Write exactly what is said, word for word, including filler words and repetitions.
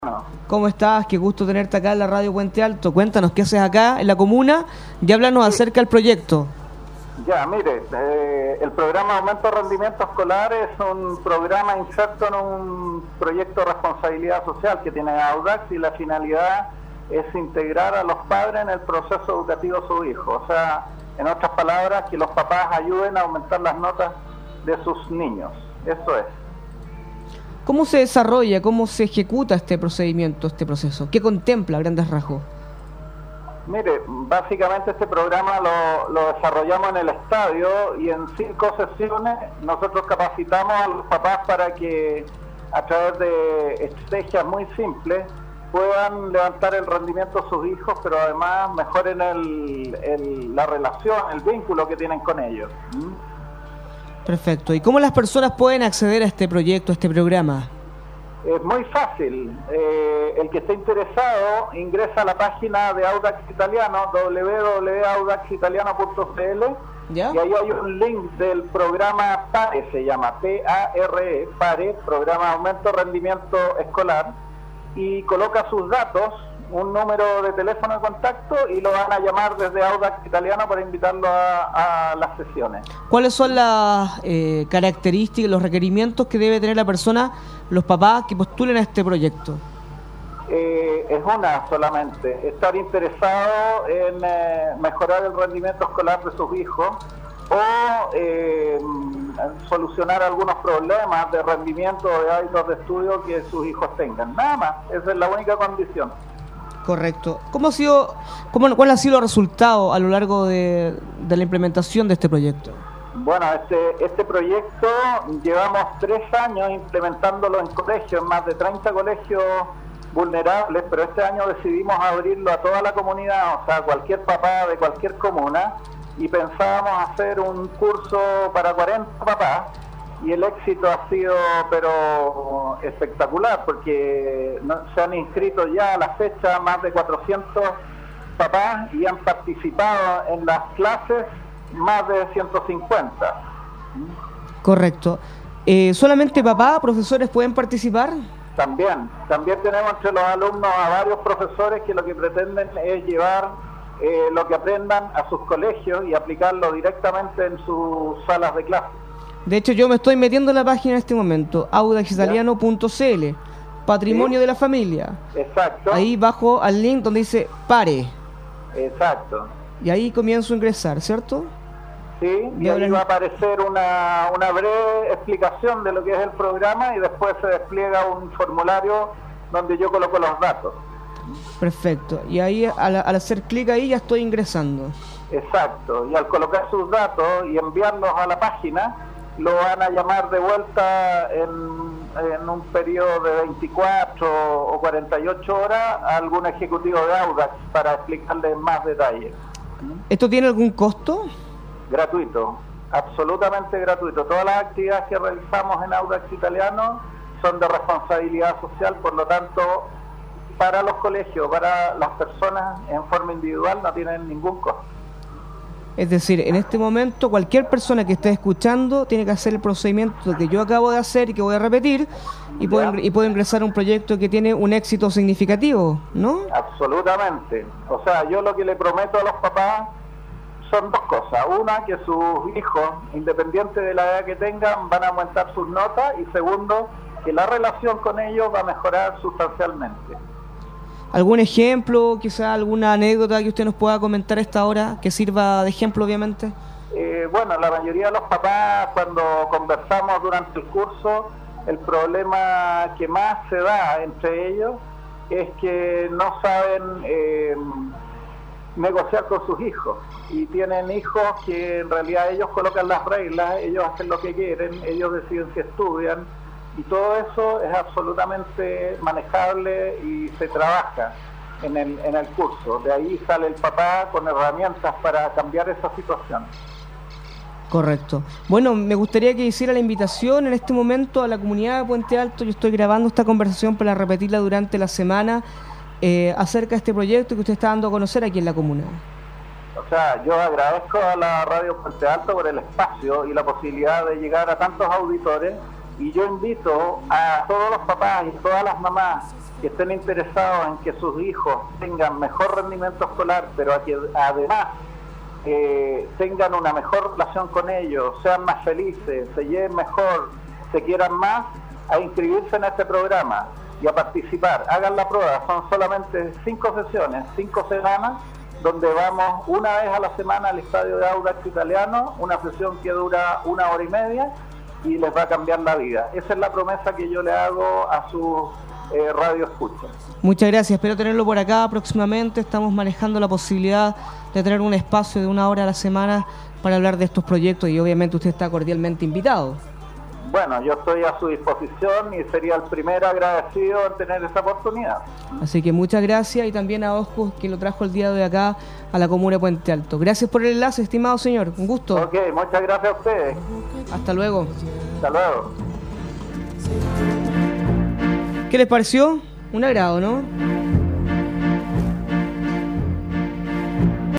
No. ¿Cómo estás? Qué gusto tenerte acá en la radio Puente Alto. Cuéntanos qué haces acá en la comuna y háblanos Sí. acerca del proyecto. Ya, mire, eh, el programa Aumento de Rendimiento Escolar es un programa inserto en un proyecto de responsabilidad social que tiene Audax y la finalidad es integrar a los padres en el proceso educativo de su hijo. O sea, en otras palabras, que los papás ayuden a aumentar las notas de sus niños. Eso es. ¿Cómo se desarrolla, cómo se ejecuta este procedimiento, este proceso? ¿Qué contempla a grandes rasgos? Mire, básicamente este programa lo, lo desarrollamos en el estadio y en cinco sesiones nosotros capacitamos a los papás para que a través de estrategias muy simples puedan levantar el rendimiento de sus hijos, pero además mejoren el, el, la relación, el vínculo que tienen con ellos. ¿Mm? Perfecto. ¿Y cómo las personas pueden acceder a este proyecto, a este programa? Es muy fácil. Eh, el que esté interesado ingresa a la página de Audax Italiano, doble u doble u doble u punto audax italiano punto c l, ¿Ya? y ahí hay un link del programa PARE, se llama P A R E, PARE, Programa Aumento Rendimiento Escolar, y coloca sus datos, un número de teléfono de contacto y lo van a llamar desde Audax Italiano para invitarlo a, a las sesiones. ¿Cuáles son las eh, características, los requerimientos que debe tener la persona, los papás que postulen a este proyecto? Eh, es una solamente, estar interesado en eh, mejorar el rendimiento escolar de sus hijos o eh, solucionar algunos problemas de rendimiento o de hábitos de estudio que sus hijos tengan. Nada más, esa es la única condición. Correcto. ¿Cómo ha sido, cómo, cuál ha sido el resultado a lo largo de, de la implementación de este proyecto? Bueno, este, este proyecto llevamos tres años implementándolo en colegios, en más de treinta colegios vulnerables, pero este año decidimos abrirlo a toda la comunidad, o sea, cualquier papá de cualquier comuna, y pensábamos hacer un curso para cuarenta papás, y el éxito ha sido pero espectacular, porque no, se han inscrito ya a la fecha más de cuatrocientos papás y han participado en las clases más de ciento cincuenta. Correcto. Eh, ¿Solamente papá, profesores pueden participar? También, también tenemos entre los alumnos a varios profesores que lo que pretenden es llevar eh, lo que aprendan a sus colegios y aplicarlo directamente en sus salas de clase. De hecho, yo me estoy metiendo en la página en este momento, audax italiano punto c l, Patrimonio Sí. de la Familia. Exacto. Ahí bajo al link donde dice PARE, Exacto. y ahí comienzo a ingresar, ¿cierto? Sí, y Ya ahí hablan- va a aparecer una, una breve explicación de lo que es el programa y después se despliega un formulario donde yo coloco los datos. Perfecto. Y ahí al, al hacer clic ahí ya estoy ingresando. Exacto, y al colocar sus datos y enviarlos a la página, lo van a llamar de vuelta en, en un periodo de veinticuatro o cuarenta y ocho horas a algún ejecutivo de Audax para explicarles más detalles. ¿Esto tiene algún costo? Gratuito, absolutamente gratuito. Todas las actividades que realizamos en Audax Italiano son de responsabilidad social, por lo tanto, para los colegios, para las personas en forma individual no tienen ningún costo. Es decir, en este momento cualquier persona que esté escuchando tiene que hacer el procedimiento que yo acabo de hacer y que voy a repetir y puede, y puede ingresar a un proyecto que tiene un éxito significativo, ¿no? Absolutamente. O sea, yo lo que le prometo a los papás son dos cosas. Una, que sus hijos, independiente de la edad que tengan, van a aumentar sus notas, y segundo, que la relación con ellos va a mejorar sustancialmente. ¿Algún ejemplo, quizá alguna anécdota que usted nos pueda comentar a esta hora, que sirva de ejemplo, obviamente? Eh, bueno, la mayoría de los papás, cuando conversamos durante el curso, el problema que más se da entre ellos es que no saben eh, negociar con sus hijos, y tienen hijos que en realidad ellos colocan las reglas, ellos hacen lo que quieren, ellos deciden si estudian, y todo eso es absolutamente manejable y se trabaja en el, en el curso. De ahí sale el papá con herramientas para cambiar esa situación. Correcto. Bueno, me gustaría que hiciera la invitación en este momento a la comunidad de Puente Alto. Yo estoy grabando esta conversación para repetirla durante la semana eh, acerca de este proyecto que usted está dando a conocer aquí en la comuna. O sea, yo agradezco a la Radio Puente Alto por el espacio y la posibilidad de llegar a tantos auditores Y yo invito a todos los papás y todas las mamás que estén interesados en que sus hijos tengan mejor rendimiento escolar, pero a que además eh, tengan una mejor relación con ellos, sean más felices, se lleven mejor, se quieran más, a inscribirse en este programa y a participar. Hagan la prueba, son solamente cinco sesiones, cinco semanas, donde vamos una vez a la semana al estadio de Audax Italiano, una sesión que dura una hora y media y les va a cambiar la vida. Esa es la promesa que yo le hago a sus eh, radio escucha. Muchas gracias, espero tenerlo por acá próximamente. Estamos manejando la posibilidad de tener un espacio de una hora a la semana para hablar de estos proyectos y obviamente usted está cordialmente invitado. Bueno, yo estoy a su disposición y sería el primer agradecido en tener esa oportunidad. Así que muchas gracias, y también a Oscar, que lo trajo el día de acá a la comuna de Puente Alto. Gracias por el enlace, estimado señor, un gusto. Ok, muchas gracias a ustedes. Hasta luego. Hasta luego. ¿Qué les pareció? Un agrado, ¿no?